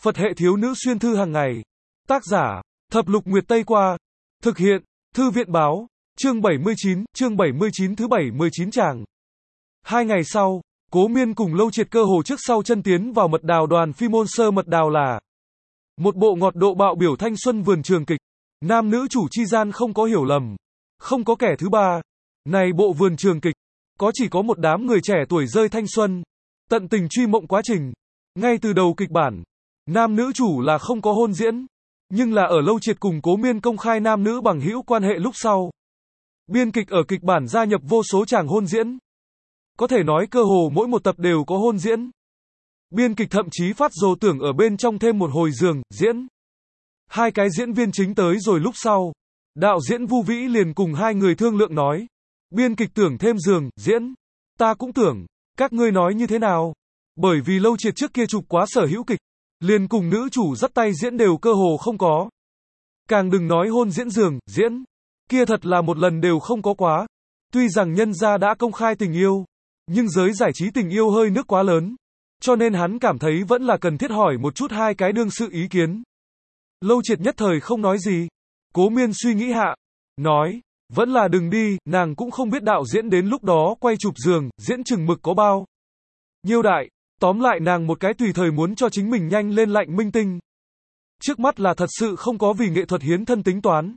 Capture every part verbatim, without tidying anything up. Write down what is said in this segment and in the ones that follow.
Phật hệ thiếu nữ xuyên thư hàng ngày. Tác giả, Thập Lục Nguyệt Tây Qua. Thực hiện, Thư viện Báo. Chương bảy mươi chín, chương bảy mươi chín thứ bảy mươi chín tràng. Hai ngày sau, Cố Miên cùng Lâu Triệt cơ hồ trước sau chân tiến vào mật đào đoàn phi môn sơ mật đào là một bộ ngọt độ bạo biểu thanh xuân vườn trường kịch. Nam nữ chủ chi gian không có hiểu lầm, không có kẻ thứ ba. Này bộ vườn trường kịch, có chỉ có một đám người trẻ tuổi rơi thanh xuân, tận tình truy mộng quá trình. Ngay từ đầu kịch bản, nam nữ chủ là không có hôn diễn, nhưng là ở Lâu Triệt cùng Cố Miên công khai nam nữ bằng hữu quan hệ lúc sau, biên kịch ở kịch bản gia nhập vô số chàng hôn diễn. Có thể nói cơ hồ mỗi một tập đều có hôn diễn. Biên kịch thậm chí phát dồ tưởng ở bên trong thêm một hồi giường, diễn. Hai cái diễn viên chính tới rồi lúc sau, đạo diễn Vu Vĩ liền cùng hai người thương lượng nói, biên kịch tưởng thêm giường, diễn. Ta cũng tưởng, các ngươi nói như thế nào? Bởi vì Lâu Triệt trước kia chụp quá sở hữu kịch, liền cùng nữ chủ dắt tay diễn đều cơ hồ không có. Càng đừng nói hôn diễn giường, diễn. Kia thật là một lần đều không có quá. Tuy rằng nhân gia đã công khai tình yêu, nhưng giới giải trí tình yêu hơi nước quá lớn. Cho nên hắn cảm thấy vẫn là cần thiết hỏi một chút hai cái đương sự ý kiến. Lâu Triệt nhất thời không nói gì. Cố Miên suy nghĩ hạ, nói, vẫn là đừng đi, nàng cũng không biết đạo diễn đến lúc đó quay chụp giường, diễn chừng mực có bao nhiêu đại. Tóm lại nàng một cái tùy thời muốn cho chính mình nhanh lên lạnh minh tinh. Trước mắt là thật sự không có vì nghệ thuật hiến thân tính toán.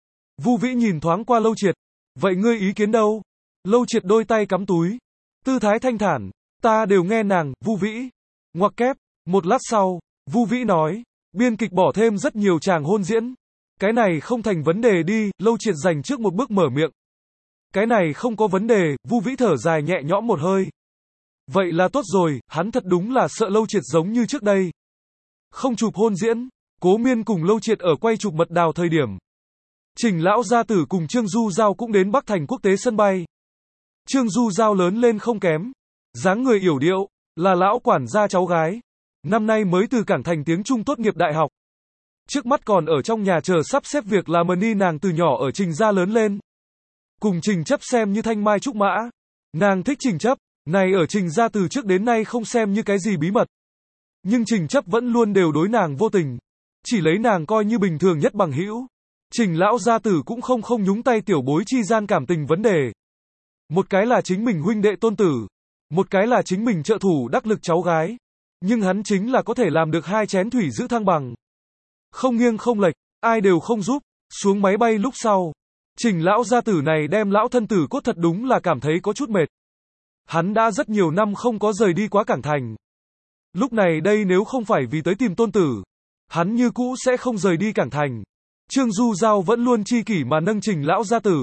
Vu Vĩ nhìn thoáng qua Lâu Triệt. Vậy ngươi ý kiến đâu? Lâu Triệt đôi tay cắm túi. Tư thái thanh thản. Ta đều nghe nàng, Vu Vĩ. Ngoặc kép. Một lát sau, Vu Vĩ nói. Biên kịch bỏ thêm rất nhiều chàng hôn diễn. Cái này không thành vấn đề đi, Lâu Triệt dành trước một bước mở miệng. Cái này không có vấn đề, Vu Vĩ thở dài nhẹ nhõm một hơi. Vậy là tốt rồi, hắn thật đúng là sợ Lâu Triệt giống như trước đây. Không chụp hôn diễn, Cố Miên cùng Lâu Triệt ở quay chụp mật đào thời điểm. Trình lão gia tử cùng Trương Du Giao cũng đến Bắc Thành quốc tế sân bay. Trương Du Giao lớn lên không kém, dáng người yểu điệu, là lão quản gia cháu gái. Năm nay mới từ Cảng Thành tiếng Trung tốt nghiệp đại học. Trước mắt còn ở trong nhà chờ sắp xếp việc làm ni nàng từ nhỏ ở Trình gia lớn lên. Cùng Trình Chấp xem như thanh mai trúc mã. Nàng thích Trình Chấp, này ở Trình gia từ trước đến nay không xem như cái gì bí mật. Nhưng Trình Chấp vẫn luôn đều đối nàng vô tình. Chỉ lấy nàng coi như bình thường nhất bằng hữu. Trình lão gia tử cũng không không nhúng tay tiểu bối chi gian cảm tình vấn đề. Một cái là chính mình huynh đệ tôn tử. Một cái là chính mình trợ thủ đắc lực cháu gái. Nhưng hắn chính là có thể làm được hai chén thủy giữ thăng bằng. Không nghiêng không lệch, ai đều không giúp. Xuống máy bay lúc sau, Trình lão gia tử này đem lão thân tử cốt thật đúng là cảm thấy có chút mệt. Hắn đã rất nhiều năm không có rời đi quá Cảng Thành. Lúc này đây nếu không phải vì tới tìm tôn tử, hắn như cũ sẽ không rời đi Cảng Thành. Trương Du Giao vẫn luôn chi kỷ mà nâng Trình lão gia tử.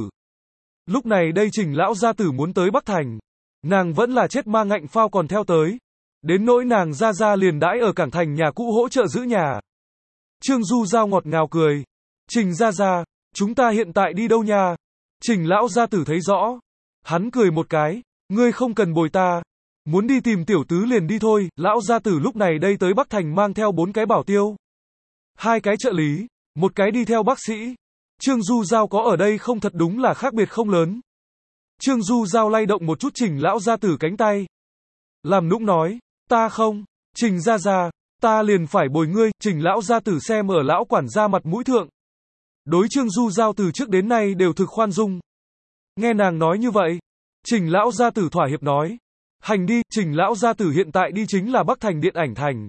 Lúc này đây Trình lão gia tử muốn tới Bắc Thành, nàng vẫn là chết ma ngạnh phao còn theo tới. Đến nỗi nàng ra ra liền đãi ở Cảng Thành nhà cũ hỗ trợ giữ nhà. Trương Du Giao ngọt ngào cười. Trình ra ra, chúng ta hiện tại đi đâu nha? Trình lão gia tử thấy rõ. Hắn cười một cái. Ngươi không cần bồi ta. Muốn đi tìm tiểu tứ liền đi thôi. Lão gia tử lúc này đây tới Bắc Thành mang theo bốn cái bảo tiêu. Hai cái trợ lý. Một cái đi theo bác sĩ. Trương Du Giao có ở đây không thật đúng là khác biệt không lớn. Trương Du Giao lay động một chút Trình lão gia tử cánh tay. Làm nũng nói. Ta không. Trình ra ra. Ta liền phải bồi ngươi. Trình lão gia tử xem ở lão quản gia mặt mũi thượng. Đối Trương Du Giao từ trước đến nay đều thực khoan dung. Nghe nàng nói như vậy. Trình lão gia tử thỏa hiệp nói. Hành đi. Trình lão gia tử hiện tại đi chính là Bắc Thành điện ảnh thành.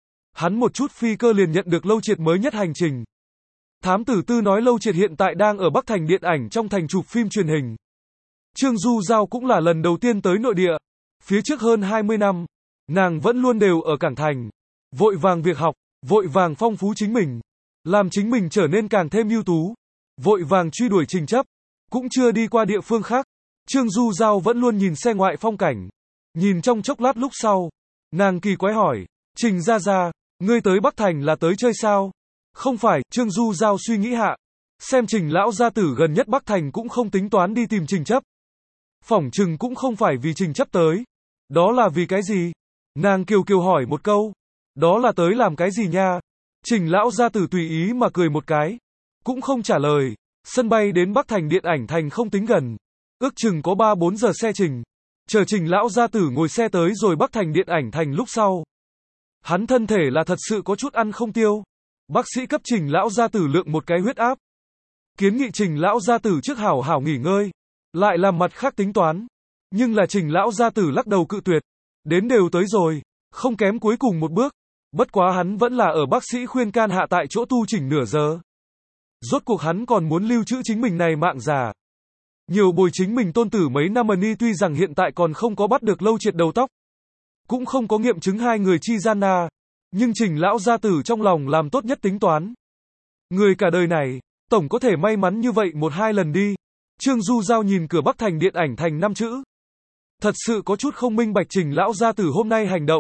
Hắn một chút phi cơ liền nhận được Lâu Triệt mới nhất hành trình. Thám tử Tư nói Lâu Triệt hiện tại đang ở Bắc Thành điện ảnh trong thành chụp phim truyền hình. Trương Du Giao cũng là lần đầu tiên tới nội địa. Phía trước hơn hai mươi năm, nàng vẫn luôn đều ở Cảng Thành. Vội vàng việc học, vội vàng phong phú chính mình. Làm chính mình trở nên càng thêm ưu tú. Vội vàng truy đuổi Trình Chấp. Cũng chưa đi qua địa phương khác. Trương Du Giao vẫn luôn nhìn xe ngoại phong cảnh. Nhìn trong chốc lát lúc sau. Nàng kỳ quái hỏi. Trình ra ra, ngươi tới Bắc Thành là tới chơi sao? Không phải, Trương Du Giao suy nghĩ hạ. Xem Trình lão gia tử gần nhất Bắc Thành cũng không tính toán đi tìm Trình Chấp. Phỏng chừng cũng không phải vì Trình Chấp tới. Đó là vì cái gì? Nàng kiều kiều hỏi một câu. Đó là tới làm cái gì nha? Trình lão gia tử tùy ý mà cười một cái. Cũng không trả lời. Sân bay đến Bắc Thành điện ảnh thành không tính gần. Ước chừng có ba bốn giờ xe trình. Chờ Trình lão gia tử ngồi xe tới rồi Bắc Thành điện ảnh thành lúc sau. Hắn thân thể là thật sự có chút ăn không tiêu. Bác sĩ cấp Trình lão gia tử lượng một cái huyết áp. Kiến nghị Trình lão gia tử trước hảo hảo nghỉ ngơi. Lại làm mặt khác tính toán. Nhưng là Trình lão gia tử lắc đầu cự tuyệt. Đến đều tới rồi. Không kém cuối cùng một bước. Bất quá hắn vẫn là ở bác sĩ khuyên can hạ tại chỗ tu chỉnh nửa giờ. Rốt cuộc hắn còn muốn lưu trữ chính mình này mạng già. Nhiều bồi chính mình tôn tử mấy năm ni tuy rằng hiện tại còn không có bắt được Lâu Triệt đầu tóc. Cũng không có nghiệm chứng hai người chi gian na. Nhưng Trình lão gia tử trong lòng làm tốt nhất tính toán. Người cả đời này, tổng có thể may mắn như vậy một hai lần đi. Trương Du Giao nhìn cửa Bắc Thành điện ảnh thành năm chữ. Thật sự có chút không minh bạch Trình lão gia tử hôm nay hành động.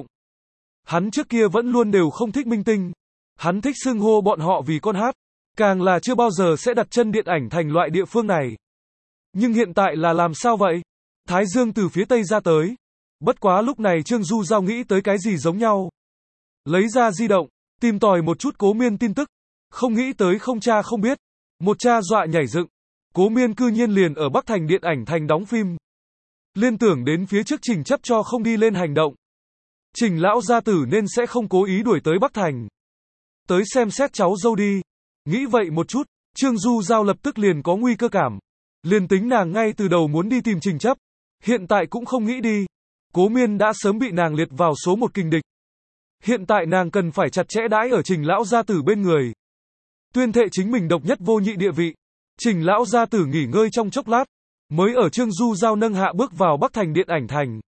Hắn trước kia vẫn luôn đều không thích minh tinh. Hắn thích xưng hô bọn họ vì con hát. Càng là chưa bao giờ sẽ đặt chân điện ảnh thành loại địa phương này. Nhưng hiện tại là làm sao vậy? Thái Dương từ phía tây ra tới. Bất quá lúc này Trương Du Giao nghĩ tới cái gì giống nhau. Lấy ra di động, tìm tòi một chút Cố Miên tin tức. Không nghĩ tới không cha không biết. Một cha dọa nhảy dựng. Cố Miên cư nhiên liền ở Bắc Thành điện ảnh thành đóng phim. Liên tưởng đến phía trước Trình chấp cho không đi lên hành động. Trình lão gia tử nên sẽ không cố ý đuổi tới Bắc Thành. Tới xem xét cháu dâu đi. Nghĩ vậy một chút, Trương Du Giao lập tức liền có nguy cơ cảm. Liền tính nàng ngay từ đầu muốn đi tìm Trình chấp. Hiện tại cũng không nghĩ đi. Cố Miên đã sớm bị nàng liệt vào số một kình địch. Hiện tại nàng cần phải chặt chẽ đãi ở Trình lão gia tử bên người. Tuyên thệ chính mình độc nhất vô nhị địa vị. Trình lão gia tử nghỉ ngơi trong chốc lát. Mới ở Trương Du Giao nâng hạ bước vào Bắc Thành điện ảnh thành.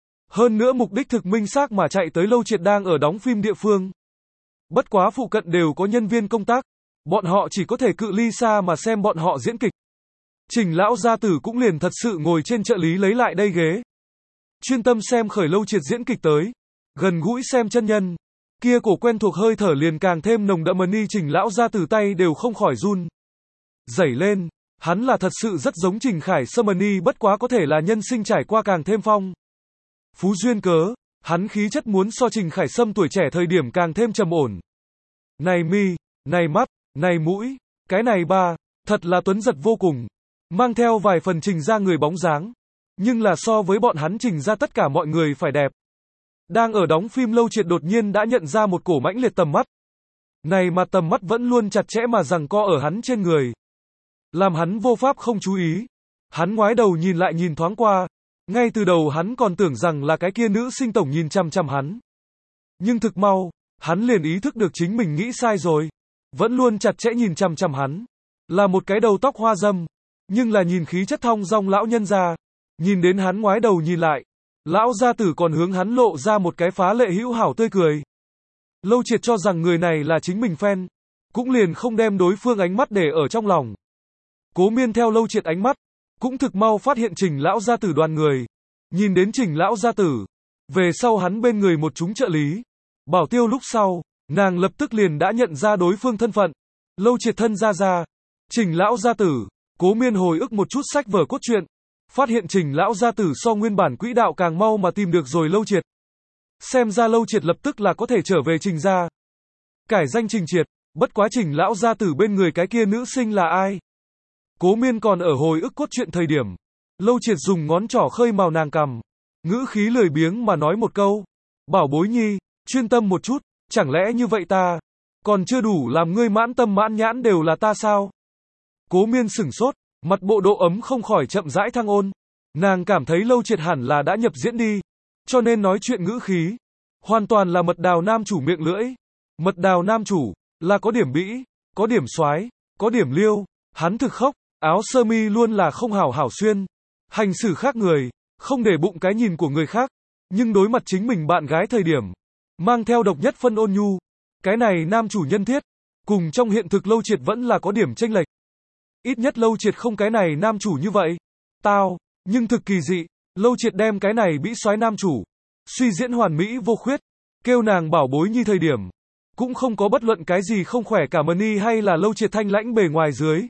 Hơn nữa mục đích thực minh xác mà chạy tới Lâu Triệt đang ở đóng phim địa phương. Bất quá phụ cận đều có nhân viên công tác. Bọn họ chỉ có thể cự ly xa mà xem bọn họ diễn kịch. Trình lão gia tử cũng liền thật sự ngồi trên trợ lý lấy lại đây ghế. Chuyên tâm xem khởi Lâu Triệt diễn kịch tới. Gần gũi xem chân nhân. Kia cổ quen thuộc hơi thở liền càng thêm nồng đậm ni Trình lão gia tử tay đều không khỏi run. Dẩy lên. Hắn là thật sự rất giống Trình Khải Sâm ni bất quá có thể là nhân sinh trải qua càng thêm phong. Phú duyên cớ. Hắn khí chất muốn so Trình Khải Sâm tuổi trẻ thời điểm càng thêm trầm ổn. Này mi, này mắt, này mũi, cái này ba, thật là tuấn giật vô cùng. Mang theo vài phần Trình ra người bóng dáng. Nhưng là so với bọn hắn Trình ra tất cả mọi người phải đẹp. Đang ở đóng phim Lâu Triệt đột nhiên đã nhận ra một cổ mãnh liệt tầm mắt. Này mà tầm mắt vẫn luôn chặt chẽ mà giằng co ở hắn trên người. Làm hắn vô pháp không chú ý. Hắn ngoái đầu nhìn lại nhìn thoáng qua. Ngay từ đầu hắn còn tưởng rằng là cái kia nữ sinh tổng nhìn chăm chăm hắn. Nhưng thực mau, hắn liền ý thức được chính mình nghĩ sai rồi. Vẫn luôn chặt chẽ nhìn chăm chăm hắn. Là một cái đầu tóc hoa dâm. Nhưng là nhìn khí chất thong dong lão nhân ra. Nhìn đến hắn ngoái đầu nhìn lại. Lão gia tử còn hướng hắn lộ ra một cái phá lệ hữu hảo tươi cười. Lâu Triệt cho rằng người này là chính mình fan. Cũng liền không đem đối phương ánh mắt để ở trong lòng. Cố Miên theo Lâu Triệt ánh mắt. Cũng thực mau phát hiện Trình lão gia tử đoàn người. Nhìn đến Trình lão gia tử. Về sau hắn bên người một chúng trợ lý. Bảo tiêu lúc sau. Nàng lập tức liền đã nhận ra đối phương thân phận. Lâu Triệt thân ra ra. Trình lão gia tử. Cố Miên hồi ức một chút sách vở cốt truyện. Phát hiện Trình lão gia tử so nguyên bản quỹ đạo càng mau mà tìm được rồi Lâu Triệt. Xem ra Lâu Triệt lập tức là có thể trở về Trình gia. Cải danh Trình Triệt. Bất quá Trình lão gia tử bên người cái kia nữ sinh là ai? Cố Miên còn ở hồi ức cốt truyện thời điểm. Lâu Triệt dùng ngón trỏ khơi màu nàng cằm. Ngữ khí lười biếng mà nói một câu. Bảo bối nhi, chuyên tâm một chút. Chẳng lẽ như vậy ta còn chưa đủ làm ngươi mãn tâm mãn nhãn đều là ta sao? Cố Miên sửng sốt. Mặt bộ độ ấm không khỏi chậm rãi thăng ôn. Nàng cảm thấy Lâu Triệt hẳn là đã nhập diễn đi. Cho nên nói chuyện ngữ khí. Hoàn toàn là mật đào nam chủ miệng lưỡi. Mật đào nam chủ. Là có điểm bĩ. Có điểm soái. Có điểm liêu. Hắn thực khóc. Áo sơ mi luôn là không hảo hảo xuyên. Hành xử khác người. Không để bụng cái nhìn của người khác. Nhưng đối mặt chính mình bạn gái thời điểm. Mang theo độc nhất phân ôn nhu. Cái này nam chủ nhân thiết. Cùng trong hiện thực Lâu Triệt vẫn là có điểm chênh lệch. Ít nhất Lâu Triệt không cái này nam chủ như vậy. Tao. Nhưng thực kỳ dị. Lâu Triệt đem cái này bĩ soái nam chủ. Suy diễn hoàn mỹ vô khuyết. Kêu nàng bảo bối như thời điểm. Cũng không có bất luận cái gì không khỏe cả mani hay là Lâu Triệt thanh lãnh bề ngoài dưới.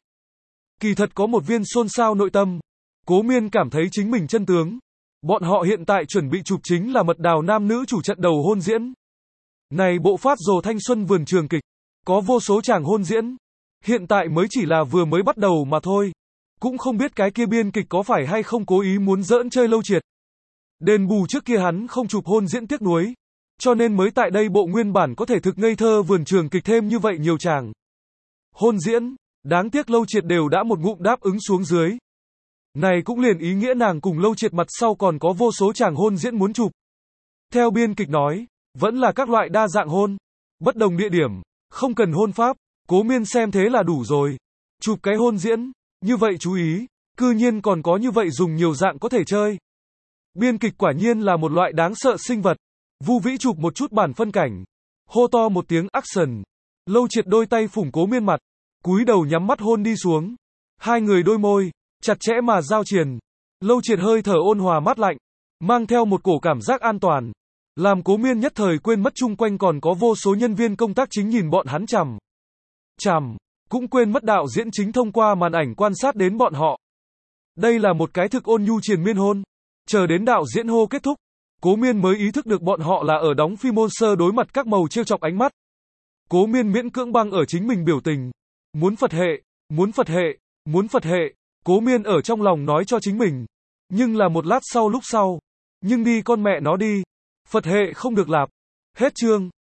Kỳ thật có một viên xôn xao nội tâm. Cố Miên cảm thấy chính mình chân tướng. Bọn họ hiện tại chuẩn bị chụp chính là mật đào nam nữ chủ trận đầu hôn diễn. Này bộ phát rồ thanh xuân vườn trường kịch. Có vô số chàng hôn diễn. Hiện tại mới chỉ là vừa mới bắt đầu mà thôi. Cũng không biết cái kia biên kịch có phải hay không cố ý muốn giỡn chơi Lâu Triệt. Đền bù trước kia hắn không chụp hôn diễn tiếc nuối. Cho nên mới tại đây bộ nguyên bản có thể thực ngây thơ vườn trường kịch thêm như vậy nhiều chàng hôn diễn, đáng tiếc Lâu Triệt đều đã một ngụm đáp ứng xuống dưới. Này cũng liền ý nghĩa nàng cùng Lâu Triệt mặt sau còn có vô số chàng hôn diễn muốn chụp. Theo biên kịch nói, vẫn là các loại đa dạng hôn, bất đồng địa điểm, không cần hôn pháp, Cố Miên xem thế là đủ rồi. Chụp cái hôn diễn, như vậy chú ý, cư nhiên còn có như vậy dùng nhiều dạng có thể chơi. Biên kịch quả nhiên là một loại đáng sợ sinh vật. Vu Vĩ chụp một chút bản phân cảnh, hô to một tiếng action. Lâu Triệt đôi tay phủng Cố Miên mặt, cúi đầu nhắm mắt hôn đi xuống. Hai người đôi môi, chặt chẽ mà giao triền. Lâu Triệt hơi thở ôn hòa mát lạnh, mang theo một cổ cảm giác an toàn, làm Cố Miên nhất thời quên mất chung quanh còn có vô số nhân viên công tác chính nhìn bọn hắn chằm chằm, cũng quên mất đạo diễn chính thông qua màn ảnh quan sát đến bọn họ. Đây là một cái thực ôn nhu triền miên hôn. Chờ đến đạo diễn hô kết thúc, Cố Miên mới ý thức được bọn họ là ở đóng phim monster đối mặt các màu trêu chọc ánh mắt. Cố Miên miễn cưỡng băng ở chính mình biểu tình. Muốn Phật hệ, muốn Phật hệ, muốn Phật hệ, Cố Miên ở trong lòng nói cho chính mình. Nhưng là một lát sau lúc sau, nhưng đi con mẹ nó đi, Phật hệ không được lạp. Hết chương.